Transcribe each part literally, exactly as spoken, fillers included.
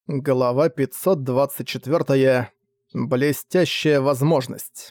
Глава пятьсот двадцать четыре. Блестящая возможность.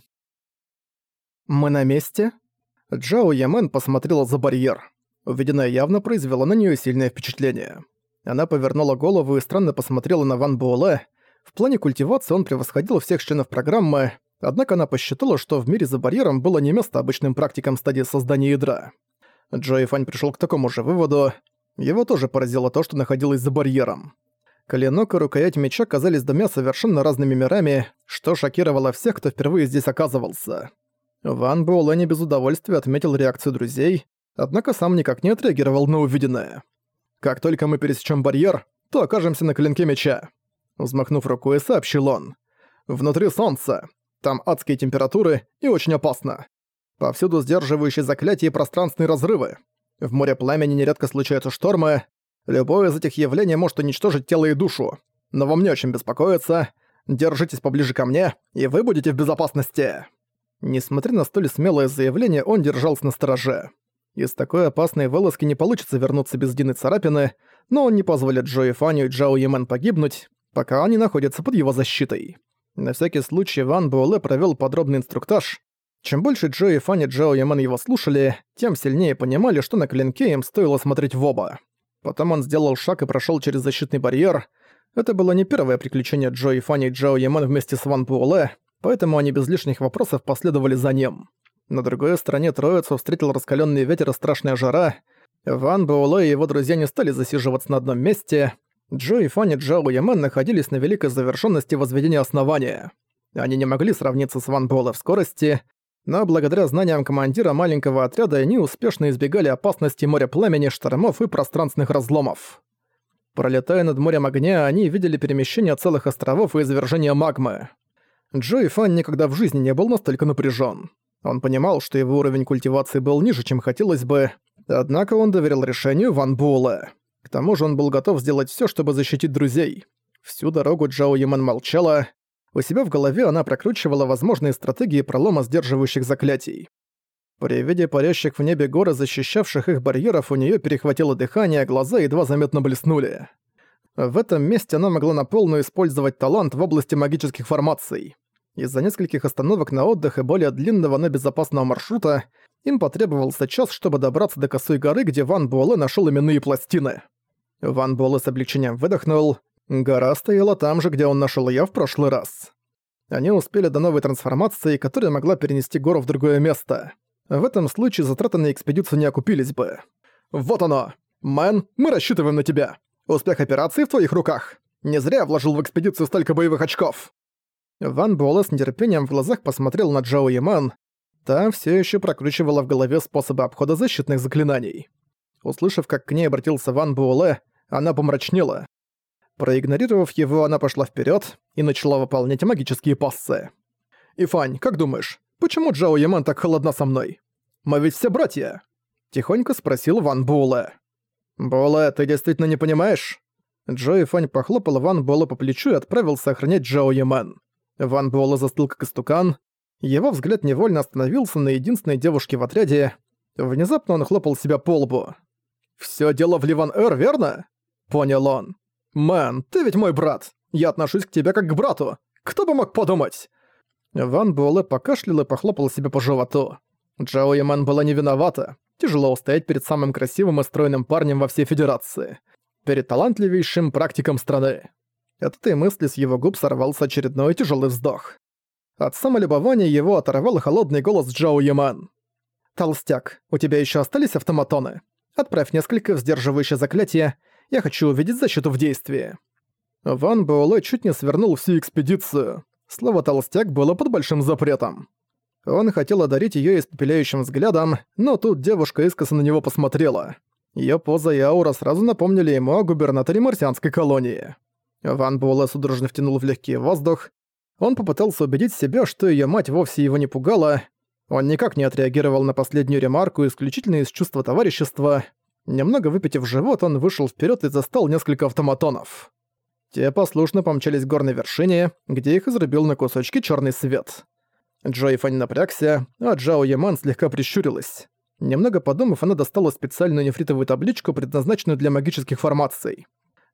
«Мы на месте?» Джао Ямен посмотрела за барьер. Увиденное явно произвело на неё сильное впечатление. Она повернула голову и странно посмотрела на Ван Буэлэ. В плане культивации он превосходил всех членов программы, однако она посчитала, что в мире за барьером было не место обычным практикам стадии создания ядра. Джо Юйфань пришёл к такому же выводу. Его тоже поразило то, что находилось за барьером. Клинок и рукоять меча казались двумя совершенно разными мирами, что шокировало всех, кто впервые здесь оказывался. Ван Буэлэ не без удовольствия отметил реакцию друзей, однако сам никак не отреагировал на увиденное. «Как только мы пересечем барьер, то окажемся на клинке меча», взмахнув рукой, сообщил он. «Внутри солнца. Там адские температуры и очень опасно. Повсюду сдерживающие заклятия и пространственные разрывы. В море пламени нередко случаются штормы. Любое из этих явлений может уничтожить тело и душу. Но вам не очень беспокоиться. Держитесь поближе ко мне, и вы будете в безопасности». Несмотря на столь смелое заявление, он держался настороже. Из такой опасной вылазки не получится вернуться без единой царапины, но он не позволит Джо Юйфаню и Джао Ямен погибнуть, пока они находятся под его защитой. На всякий случай Ван Буэлэ провёл подробный инструктаж. Чем больше Джо Юйфань и Джао Ямен его слушали, тем сильнее понимали, что на клинке им стоило смотреть в оба. Потом он сделал шаг и прошёл через защитный барьер. Это было не первое приключение Джо Юйфаня и Джао Ямен вместе с Ван Буэлэ, поэтому они без лишних вопросов последовали за ним. На другой стороне троицу встретил раскалённый ветер и страшная жара. Ван Буэлэ и его друзья не стали засиживаться на одном месте. Джо Юйфань и Джао Ямен находились на великой завершённости возведения основания. Они не могли сравниться с Ван Буэлэ в скорости, но благодаря знаниям командира маленького отряда они успешно избегали опасности моря пламени, штормов и пространственных разломов. Пролетая над морем огня, они видели перемещение целых островов и извержение магмы. Джо Юйфань никогда в жизни не был настолько напряжен. Он понимал, что его уровень культивации был ниже, чем хотелось бы, однако он доверил решению Ван Буэлэ. К тому же он был готов сделать все, чтобы защитить друзей. Всю дорогу Джао Ямен молчала. У себя в голове она прокручивала возможные стратегии пролома сдерживающих заклятий. При виде парящих в небе горы, защищавших их барьеров, у нее перехватило дыхание, а глаза едва заметно блеснули. В этом месте она могла на полную использовать талант в области магических формаций. Из-за нескольких остановок на отдых и более длинного, но безопасного маршрута им потребовался час, чтобы добраться до Косой горы, где Ван Буэлэ нашел именные пластины. Ван Буэлэ с облегчением выдохнул. Гора стояла там же, где он нашел её в прошлый раз. Они успели до новой трансформации, которая могла перенести гору в другое место. В этом случае затраты на экспедицию не окупились бы. «Вот оно! Мэн, мы рассчитываем на тебя! Успех операции в твоих руках! Не зря я вложил в экспедицию столько боевых очков!» Ван Буэлэ с нетерпением в глазах посмотрел на Джао Ямен. Та всё ещё прокручивала в голове способы обхода защитных заклинаний. Услышав, как к ней обратился Ван Буэлэ, она помрачнела. Проигнорировав его, она пошла вперед и начала выполнять магические пассы. «Ифань, как думаешь, почему Джао Ямен так холодна со мной? Мы ведь все братья!» Тихонько спросил Ван Буэлэ. «Буэлэ, ты действительно не понимаешь?» Джо Юйфань похлопал Ван Буэлэ по плечу и отправился охранять Джао Ямен. Ван Буэлэ застыл как истукан. Его взгляд невольно остановился на единственной девушке в отряде. Внезапно он хлопал себя по лбу. «Всё дело в Ливан-Эр, верно?» Понял он. «Мэн, ты ведь мой брат. Я отношусь к тебе как к брату. Кто бы мог подумать?» Ван Буэлэ покашлял и похлопал себя по животу. Джао Ямен была не виновата. Тяжело устоять перед самым красивым и стройным парнем во всей Федерации. Перед талантливейшим практиком страны. От этой мысли с его губ сорвался очередной тяжелый вздох. От самолюбования его оторвал холодный голос Джао Ямен. «Толстяк, у тебя еще остались автоматоны? Отправь несколько в сдерживающее заклятие. Я хочу увидеть защиту в действии». Ван Буэлэ чуть не свернул всю экспедицию. Слово «толстяк» было под большим запретом. Он хотел одарить её испепеляющим взглядом, но тут девушка искоса на него посмотрела. Её поза и аура сразу напомнили ему о губернаторе марсианской колонии. Ван Буэлэ судорожно втянул в легкий воздух. Он попытался убедить себя, что её мать вовсе его не пугала. Он никак не отреагировал на последнюю ремарку исключительно из чувства товарищества. Немного выпитив живот, он вышел вперед и застал несколько автоматонов. Те послушно помчались к горной вершине, где их изрубил на кусочки черный свет. Джо Юйфань напрягся, а Джао Ямен слегка прищурилась. Немного подумав, она достала специальную нефритовую табличку, предназначенную для магических формаций.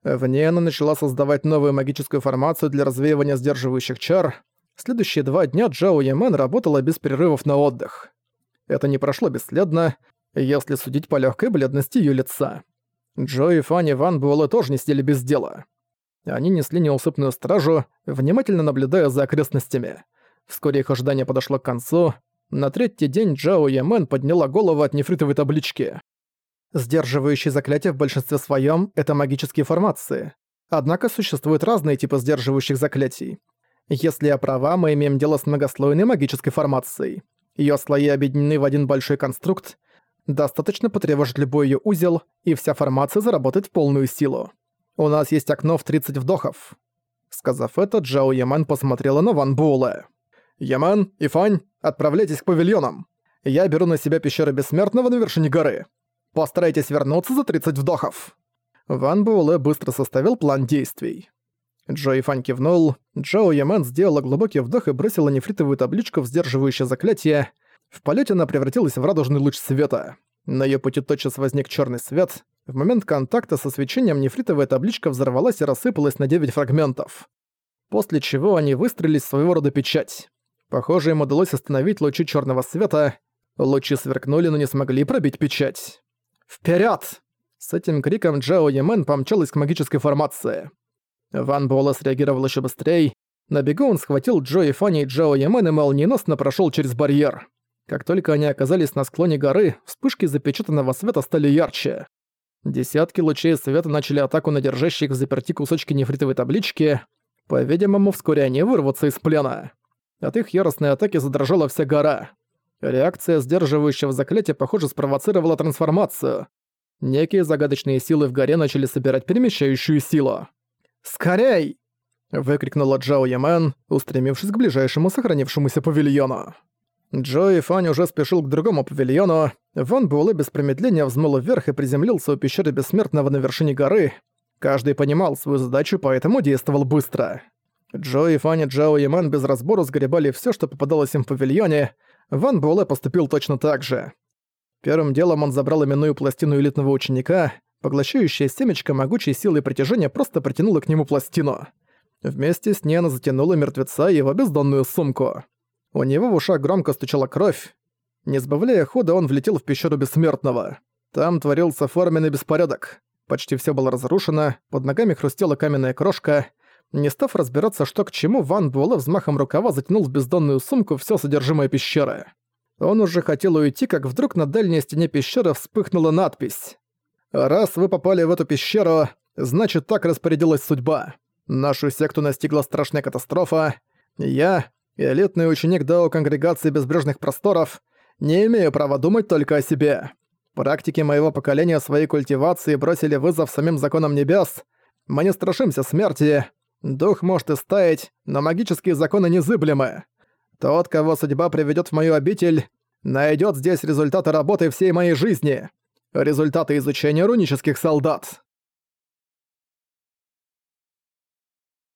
В ней она начала создавать новую магическую формацию для развеивания сдерживающих чар. Следующие два дня Джао Ямен работала без перерывов на отдых. Это не прошло бесследно, если судить по легкой бледности ее лица. Джо и Фанни Ван Буэлэ тоже не сидели без дела. Они несли неусыпную стражу, внимательно наблюдая за окрестностями. Вскоре их ожидание подошло к концу. На третий день Джао Ямен подняла голову от нефритовой таблички. Сдерживающие заклятия в большинстве своем — это магические формации. Однако существуют разные типы сдерживающих заклятий. Если я права, мы имеем дело с многослойной магической формацией. Её слои объединены в один большой конструкт. Достаточно потревожить любой её узел, и вся формация заработает в полную силу. У нас есть окно в тридцать вдохов. Сказав это, Джао Ямен посмотрела на Ван Буэлэ. «Ямен и Фань, отправляйтесь к павильонам. Я беру на себя пещеру Бессмертного на вершине горы. Постарайтесь вернуться за тридцать вдохов». Ван Буэлэ быстро составил план действий. Джо и Фань кивнул. Джао Ямен сделала глубокий вдох и бросила нефритовую табличку в сдерживающее заклятие. В полете она превратилась в радужный луч света. На её пути тотчас возник чёрный свет. В момент контакта со свечением нефритовая табличка взорвалась и рассыпалась на девять фрагментов. После чего они выстроились в своего рода печать. Похоже, им удалось остановить лучи чёрного света. Лучи сверкнули, но не смогли пробить печать. «Вперёд!» С этим криком Джао Ямен помчалась к магической формации. Ван Буэлэ среагировал ещё быстрее. На бегу он схватил Джо и Фанни и Джао Ямен и молниеносно прошёл через барьер. Как только они оказались на склоне горы, вспышки запечатанного света стали ярче. Десятки лучей света начали атаку на держащие их в заперти кусочки нефритовой таблички. По-видимому, вскоре они вырвутся из плена. От их яростной атаки задрожала вся гора. Реакция сдерживающего заклятия, похоже, спровоцировала трансформацию. Некие загадочные силы в горе начали собирать перемещающую силу. «Скорей!» — выкрикнула Джао Ямен, устремившись к ближайшему сохранившемуся павильону. Джо и Фань уже спешил к другому павильону. Ван Буэлэ без промедления взмыл вверх и приземлился у пещеры Бессмертного на вершине горы. Каждый понимал свою задачу, поэтому действовал быстро. Джо и Фань и Джао Ямен без разбору сгребали всё, что попадалось им в павильоне. Ван Буэлэ поступил точно так же. Первым делом он забрал именную пластину элитного ученика. Поглощающая семечко могучей силы притяжения просто притянула к нему пластину. Вместе с ней она затянула мертвеца и его бездонную сумку. У него в ушах громко стучала кровь. Не сбавляя хода, он влетел в пещеру Бессмертного. Там творился форменный беспорядок. Почти всё было разрушено, под ногами хрустела каменная крошка. Не став разбираться, что к чему, Ван Буэлэ взмахом рукава затянул в бездонную сумку всё содержимое пещеры. Он уже хотел уйти, как вдруг на дальней стене пещеры вспыхнула надпись. «Раз вы попали в эту пещеру, значит, так распорядилась судьба. Нашу секту настигла страшная катастрофа. Я, элитный ученик Дао Конгрегации Безбрежных Просторов, не имею права думать только о себе. Практики моего поколения своей культивации бросили вызов самим законам небес. Мы не страшимся смерти. Дух может и стаять, но магические законы незыблемы. Тот, кого судьба приведёт в мою обитель, найдёт здесь результаты работы всей моей жизни. Результаты изучения рунических солдат».